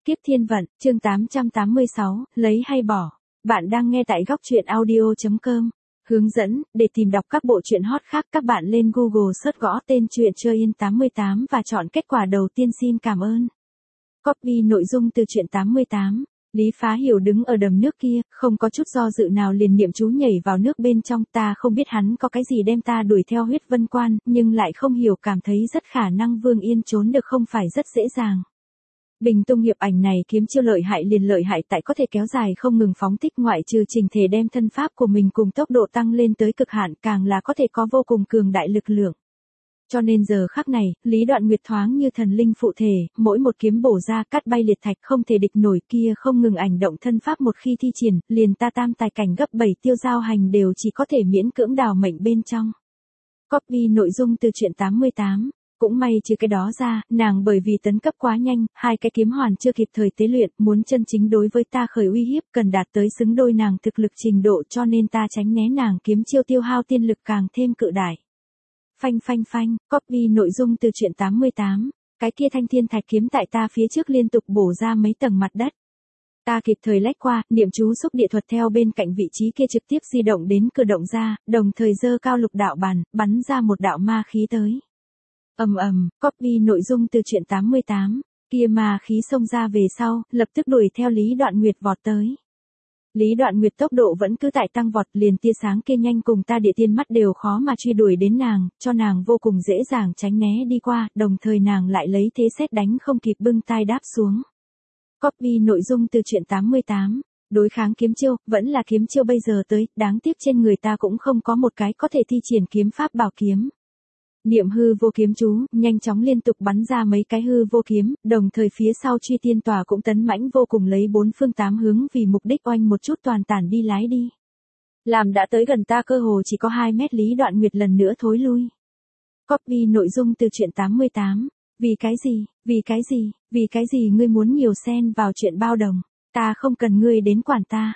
Kiếp thiên vận, chương 886, lấy hay bỏ. Bạn đang nghe tại góc truyện audio.com. Hướng dẫn, để tìm đọc các bộ truyện hot khác các bạn lên Google search gõ tên truyện Chơi Yên 88 và chọn kết quả đầu tiên xin cảm ơn. Copy nội dung từ truyện 88. Lý Phá Hiểu đứng ở đầm nước kia, không có chút do dự nào liền niệm chú nhảy vào nước bên trong. Ta không biết hắn có cái gì đem ta đuổi theo huyết vân quan, nhưng lại không hiểu cảm thấy rất khả năng Vương Yên trốn được không phải rất dễ dàng. Bình tung hiệp ảnh này kiếm chiêu lợi hại liền lợi hại tại có thể kéo dài không ngừng phóng thích ngoại trừ trình thể đem thân pháp của mình cùng tốc độ tăng lên tới cực hạn càng là có thể có vô cùng cường đại lực lượng. Cho nên giờ khắc này, Lý Đoạn Nguyệt thoáng như thần linh phụ thể, mỗi một kiếm bổ ra cắt bay liệt thạch không thể địch nổi kia không ngừng ảnh động thân pháp một khi thi triển, liền ta tam tài cảnh gấp 7 tiêu giao hành đều chỉ có thể miễn cưỡng đào mệnh bên trong. Copy nội dung từ truyện 88. Cũng may trừ cái đó ra, nàng bởi vì tấn cấp quá nhanh, hai cái kiếm hoàn chưa kịp thời tế luyện, muốn chân chính đối với ta khởi uy hiếp cần đạt tới xứng đôi nàng thực lực trình độ cho nên ta tránh né nàng kiếm chiêu tiêu hao tiên lực càng thêm cự đại. Phanh phanh phanh, copy nội dung từ truyện 88, cái kia thanh thiên thạch kiếm tại ta phía trước liên tục bổ ra mấy tầng mặt đất. Ta kịp thời lách qua, niệm chú xúc địa thuật theo bên cạnh vị trí kia trực tiếp di động đến cửa động ra, đồng thời giơ cao lục đạo bàn, bắn ra một đạo ma khí tới. Copy nội dung từ truyện 88, kia ma khí xông ra về sau, lập tức đuổi theo Lý Đoạn Nguyệt vọt tới. Lý Đoạn Nguyệt tốc độ vẫn cứ tại tăng vọt liền tia sáng kia nhanh cùng ta địa tiên mắt đều khó mà truy đuổi đến nàng, cho nàng vô cùng dễ dàng tránh né đi qua, đồng thời nàng lại lấy thế xét đánh không kịp bưng tai đáp xuống. Copy nội dung từ truyện 88, đối kháng kiếm chiêu, vẫn là kiếm chiêu bây giờ tới, đáng tiếc trên người ta cũng không có một cái có thể thi triển kiếm pháp bảo kiếm. Niệm hư vô kiếm chú, nhanh chóng liên tục bắn ra mấy cái hư vô kiếm, đồng thời phía sau truy tiên tòa cũng tấn mãnh vô cùng lấy bốn phương tám hướng vì mục đích oanh một chút toàn tản đi lái đi. Làm đã tới gần ta cơ hồ chỉ có 2 mét Lý Đoạn Nguyệt lần nữa thối lui. Copy nội dung từ truyện 88, vì cái gì ngươi muốn nhiều xen vào chuyện bao đồng, ta không cần ngươi đến quản ta.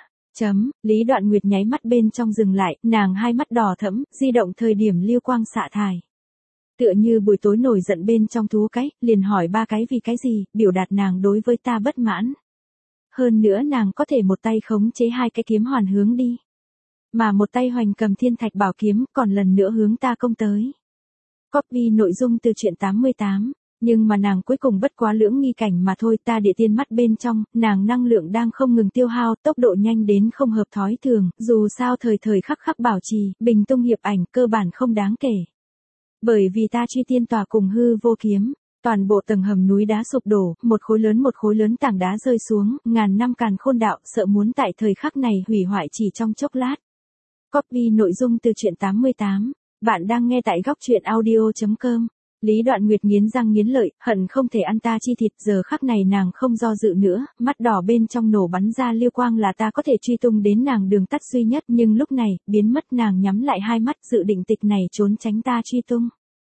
Lý Đoạn Nguyệt nháy mắt bên trong dừng lại, nàng hai mắt đỏ thẫm, di động thời điểm lưu quang xạ thải. Tựa như buổi tối nổi giận bên trong thú cái, liền hỏi 3 cái vì cái gì, biểu đạt nàng đối với ta bất mãn. Hơn nữa nàng có thể một tay khống chế 2 cái kiếm hoàn hướng đi. Mà một tay hoành cầm thiên thạch bảo kiếm, còn lần nữa hướng ta công tới. Copy nội dung từ truyện 88, nhưng mà nàng cuối cùng bất quá lưỡng nghi cảnh mà thôi ta địa tiên mắt bên trong, nàng năng lượng đang không ngừng tiêu hao, tốc độ nhanh đến không hợp thói thường, dù sao thời khắc bảo trì, bình tung hiệp ảnh cơ bản không đáng kể. Bởi vì ta truy tiên tòa cùng hư vô kiếm, toàn bộ tầng hầm núi đá sụp đổ, một khối lớn tảng đá rơi xuống, ngàn năm càn khôn đạo sợ muốn tại thời khắc này hủy hoại chỉ trong chốc lát. Copy nội dung từ truyện 88, bạn đang nghe tại góc truyện audio.com. Lý Đoạn Nguyệt nghiến răng nghiến lợi, hận không thể ăn ta chi thịt, giờ khắc này nàng không do dự nữa, mắt đỏ bên trong nổ bắn ra lưu quang là ta có thể truy tung đến nàng đường tắt duy nhất, nhưng lúc này, biến mất nàng nhắm lại hai mắt dự định tịch này trốn tránh ta truy tung.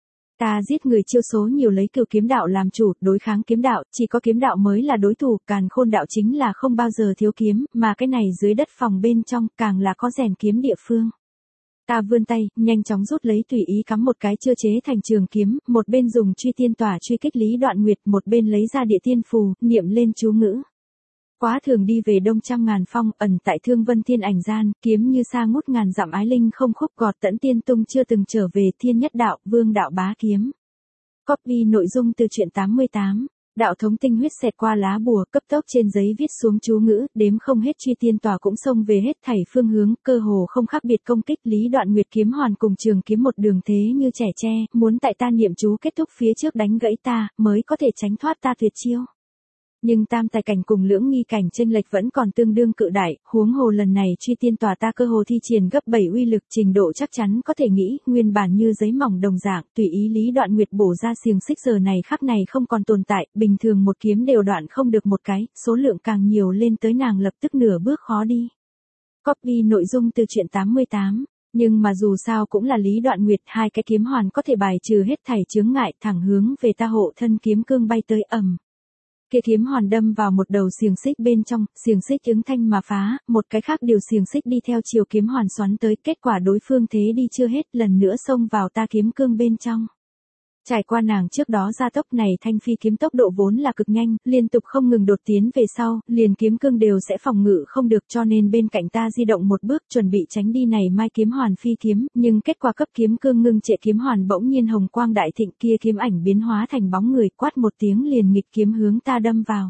Ta giết người chiêu số nhiều lấy cửu kiếm đạo làm chủ, đối kháng kiếm đạo, chỉ có kiếm đạo mới là đối thủ, càn khôn đạo chính là không bao giờ thiếu kiếm, mà cái này dưới đất phòng bên trong càng là có rèn kiếm địa phương. Ta vươn tay, nhanh chóng rút lấy tùy ý cắm một cái chưa chế thành trường kiếm, một bên dùng truy tiên tỏa truy kích Lý Đoạn Nguyệt, một bên lấy ra địa tiên phù, niệm lên chú ngữ. Quá thường đi về đông trăm ngàn phong, ẩn tại thương vân thiên ảnh gian, kiếm như sa ngút ngàn dặm ái linh không khúc gọt tẫn tiên tung chưa từng trở về thiên nhất đạo, vương đạo bá kiếm. Copy nội dung từ truyện 88. Đạo thống tinh huyết xẹt qua lá bùa, cấp tốc trên giấy viết xuống chú ngữ, đếm không hết truy tiên tòa cũng xông về hết thảy phương hướng, cơ hồ không khác biệt công kích Lý Đoạn Nguyệt kiếm hoàn cùng trường kiếm một đường thế như trẻ tre, muốn tại ta niệm chú kết thúc phía trước đánh gãy ta, mới có thể tránh thoát ta tuyệt chiêu. Nhưng tam tài cảnh cùng lưỡng nghi cảnh chênh lệch vẫn còn tương đương cự đại, huống hồ lần này truy tiên tòa ta cơ hồ thi triển gấp 7 uy lực trình độ chắc chắn có thể nghĩ, nguyên bản như giấy mỏng đồng dạng, tùy ý Lý Đoạn Nguyệt bổ ra xiềng xích giờ này khắc này không còn tồn tại, bình thường một kiếm đều đoạn không được một cái, số lượng càng nhiều lên tới nàng lập tức nửa bước khó đi. Copy nội dung từ truyện 88. Nhưng mà dù sao cũng là Lý Đoạn Nguyệt, 2 cái kiếm hoàn có thể bài trừ hết thảy chướng ngại, thẳng hướng về ta hộ thân kiếm cương bay tới ầm. Kia kiếm hoàn đâm vào một đầu xiềng xích bên trong, xiềng xích ứng thanh mà phá, một cái khác điều xiềng xích đi theo chiều kiếm hoàn xoắn tới, kết quả đối phương thế đi chưa hết, lần nữa xông vào ta kiếm cương bên trong. Trải qua nàng trước đó gia tốc này thanh phi kiếm tốc độ vốn là cực nhanh, liên tục không ngừng đột tiến về sau, liền kiếm cương đều sẽ phòng ngự không được cho nên bên cạnh ta di động một bước chuẩn bị tránh đi này mai kiếm hoàn phi kiếm, nhưng kết quả cấp kiếm cương ngưng trệ kiếm hoàn bỗng nhiên hồng quang đại thịnh kia kiếm ảnh biến hóa thành bóng người quát một tiếng liền nghịch kiếm hướng ta đâm vào.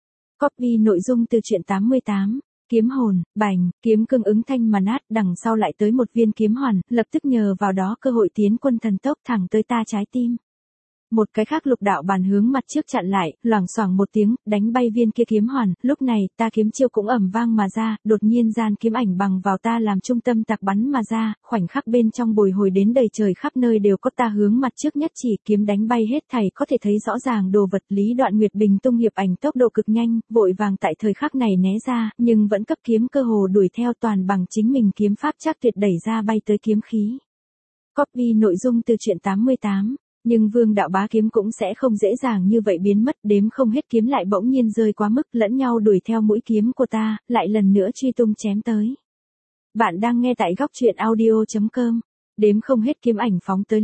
Copy nội dung từ truyện 88. Kiếm hồn, bành, kiếm cương ứng thanh mà nát, đằng sau lại tới một viên kiếm hoàn, lập tức nhờ vào đó cơ hội tiến quân thần tốc thẳng tới ta trái tim. Một cái khác lục đạo bàn hướng mặt trước chặn lại, loảng xoảng một tiếng, đánh bay viên kia kiếm hoàn, lúc này, ta kiếm chiêu cũng ầm vang mà ra, đột nhiên gian kiếm ảnh bằng vào ta làm trung tâm tạc bắn mà ra, khoảnh khắc bên trong bồi hồi đến đầy trời khắp nơi đều có ta hướng mặt trước nhất chỉ kiếm đánh bay hết thảy có thể thấy rõ ràng đồ vật. Lý Đoạn Nguyệt bình tung hiệp ảnh tốc độ cực nhanh, vội vàng tại thời khắc này né ra, nhưng vẫn cấp kiếm cơ hồ đuổi theo toàn bằng chính mình kiếm pháp chắc tuyệt đẩy ra bay tới kiếm khí. Copy nội dung từ truyện 88. Nhưng Vương đạo bá kiếm cũng sẽ không dễ dàng như vậy biến mất, đếm không hết kiếm lại bỗng nhiên rơi quá mức, lẫn nhau đuổi theo mũi kiếm của ta, lại lần nữa truy tung chém tới. Bạn đang nghe tại góc truyện audio.com. Đếm không hết kiếm ảnh phóng tới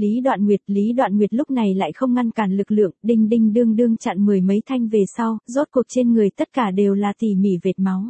Lý Đoạn Nguyệt lúc này lại không ngăn cản lực lượng, đinh đinh đương đương chặn mười mấy thanh về sau, rốt cuộc trên người tất cả đều là tỉ mỉ vệt máu.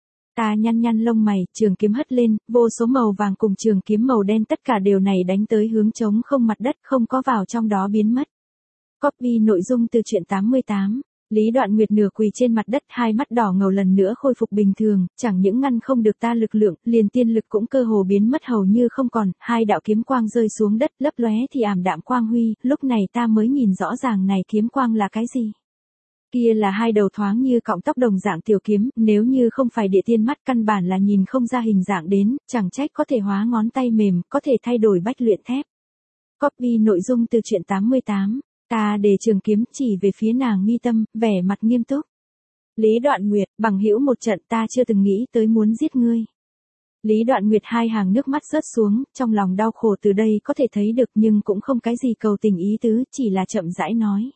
Ta nhăn lông mày, trường kiếm hất lên, vô số màu vàng cùng trường kiếm màu đen tất cả đều này đánh tới hướng trống không mặt đất, không có vào trong đó biến mất. Copy nội dung từ truyện 88. Lý Đoạn Nguyệt nửa quỳ trên mặt đất, hai mắt đỏ ngầu lần nữa khôi phục bình thường, chẳng những ngăn không được ta lực lượng, liền tiên lực cũng cơ hồ biến mất hầu như không còn, hai đạo kiếm quang rơi xuống đất, lấp lóe thì ảm đạm quang huy, lúc này ta mới nhìn rõ ràng này kiếm quang là cái gì. Kia là hai đầu thoáng như cọng tóc đồng dạng tiểu kiếm, nếu như không phải địa tiên mắt căn bản là nhìn không ra hình dạng đến, chẳng trách có thể hóa ngón tay mềm, có thể thay đổi bách luyện thép. Copy nội dung từ truyện 88. Ta để trường kiếm chỉ về phía nàng mi tâm, vẻ mặt nghiêm túc. Lý Đoạn Nguyệt, bằng hữu một trận ta chưa từng nghĩ tới muốn giết ngươi. Lý Đoạn Nguyệt hai hàng nước mắt rớt xuống, trong lòng đau khổ từ đây có thể thấy được nhưng cũng không cái gì cầu tình ý tứ, chỉ là chậm rãi nói.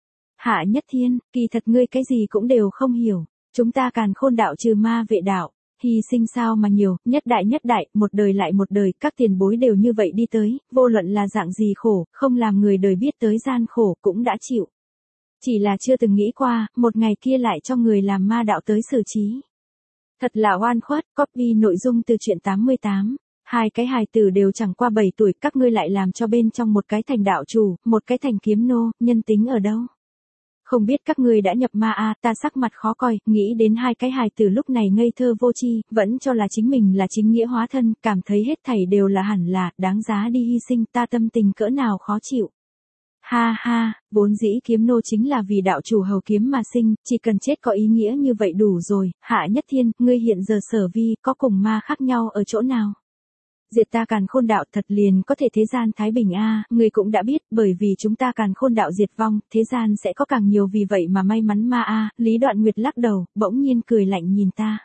Hạ Nhất Thiên, kỳ thật ngươi cái gì cũng đều không hiểu, chúng ta Càn Khôn đạo trừ ma vệ đạo, hy sinh sao mà nhiều, nhất đại, một đời lại một đời, các tiền bối đều như vậy đi tới, vô luận là dạng gì khổ, không làm người đời biết tới gian khổ cũng đã chịu. Chỉ là chưa từng nghĩ qua, một ngày kia lại cho người làm ma đạo tới xử trí. Thật là oan khuất. Copy nội dung từ truyện 88. Hai cái hài tử đều chẳng qua 7 tuổi, các ngươi lại làm cho bên trong một cái thành đạo chủ, một cái thành kiếm nô, nhân tính ở đâu? Không biết các ngươi đã nhập ma à, ta sắc mặt khó coi, nghĩ đến hai cái hài tử lúc này ngây thơ vô tri, vẫn cho là chính mình là chính nghĩa hóa thân, cảm thấy hết thảy đều là hẳn là, đáng giá đi hy sinh, ta tâm tình cỡ nào khó chịu. Ha ha, vốn dĩ kiếm nô chính là vì đạo chủ hầu kiếm mà sinh, chỉ cần chết có ý nghĩa như vậy đủ rồi. Hạ Nhất Thiên, ngươi hiện giờ sở vi có cùng ma khác nhau ở chỗ nào? Diệt ta Càn Khôn đạo thật liền có thể thế gian thái bình a, ngươi cũng đã biết, bởi vì chúng ta Càn Khôn đạo diệt vong, thế gian sẽ có càng nhiều vì vậy mà may mắn ma a. Lý Đoạn Nguyệt lắc đầu, bỗng nhiên cười lạnh nhìn ta.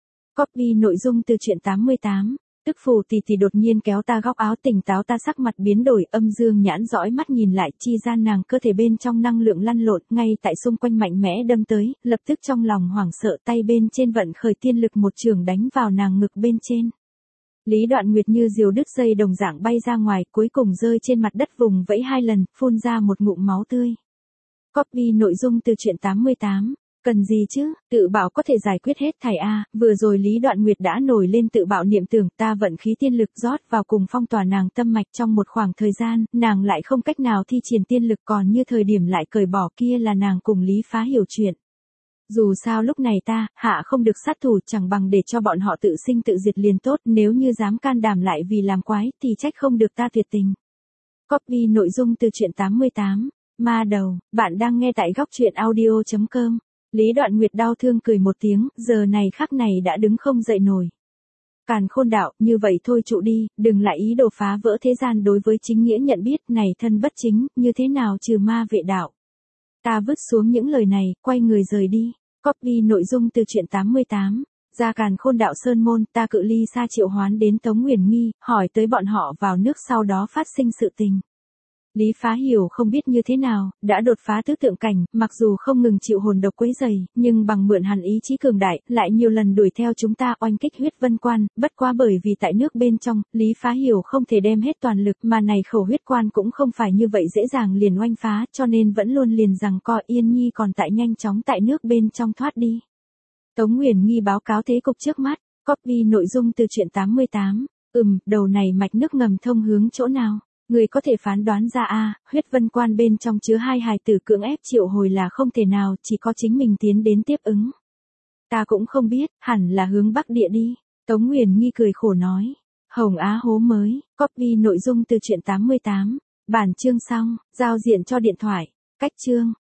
Copy nội dung từ truyện 88. Tức phù tỷ đột nhiên kéo ta góc áo, tỉnh táo ta sắc mặt biến đổi, âm dương nhãn dõi mắt nhìn lại, chi gian nàng cơ thể bên trong năng lượng lăn lộn, ngay tại xung quanh mạnh mẽ đâm tới, lập tức trong lòng hoảng sợ, tay bên trên vận khởi tiên lực một trường đánh vào nàng ngực bên trên. Lý Đoạn Nguyệt như diều đứt dây đồng dạng bay ra ngoài, cuối cùng rơi trên mặt đất vùng vẫy 2 lần, phun ra một ngụm máu tươi. Copy nội dung từ truyện 88. Cần gì chứ, tự bảo có thể giải quyết hết thảy a. Vừa rồi Lý Đoạn Nguyệt đã nổi lên tự bảo niệm tưởng, ta vận khí tiên lực rót vào cùng phong tỏa nàng tâm mạch trong một khoảng thời gian, nàng lại không cách nào thi triển tiên lực, còn như thời điểm lại cởi bỏ, kia là nàng cùng Lý Phá hiểu chuyện. Dù sao lúc này ta, hạ không được sát thủ, chẳng bằng để cho bọn họ tự sinh tự diệt liền tốt, nếu như dám can đảm lại vì làm quái, thì trách không được ta tuyệt tình. Copy nội dung từ truyện 88. Ma đầu, bạn đang nghe tại góc truyện audio.com. Lý Đoạn Nguyệt đau thương cười một tiếng, giờ này khắc này đã đứng không dậy nổi. Càn Khôn đạo, như vậy thôi trụ đi, đừng lại ý đồ phá vỡ thế gian đối với chính nghĩa nhận biết, này thân bất chính, như thế nào trừ ma vệ đạo. Ta vứt xuống những lời này, quay người rời đi. Copy nội dung từ truyện 88. Ra Càn Khôn đạo sơn môn, ta cự ly xa triệu hoán đến Tống Nguyền Nghi, hỏi tới bọn họ vào nước sau đó phát sinh sự tình. Lý Phá Hiểu không biết như thế nào, đã đột phá tứ tượng cảnh, mặc dù không ngừng chịu hồn độc quấy rầy, nhưng bằng mượn hàn ý chí cường đại, lại nhiều lần đuổi theo chúng ta oanh kích huyết vân quan, bất quá bởi vì tại nước bên trong, Lý Phá Hiểu không thể đem hết toàn lực, mà này khẩu huyết quan cũng không phải như vậy dễ dàng liền oanh phá, cho nên vẫn luôn liền rằng co Yên Nhi còn tại nhanh chóng tại nước bên trong thoát đi. Tống Uyển Nhi báo cáo thế cục trước mắt, copy nội dung từ truyện 88, đầu này mạch nước ngầm thông hướng chỗ nào? Người có thể phán đoán ra huyết vân quan bên trong chứa hai hài tử cưỡng ép triệu hồi là không thể nào, chỉ có chính mình tiến đến tiếp ứng. Ta cũng không biết, hẳn là hướng Bắc địa đi. Tống Uyển Nhi cười khổ nói. Hồng Á hố mới, copy nội dung từ truyện 88. Bản chương xong, giao diện cho điện thoại. Cách chương.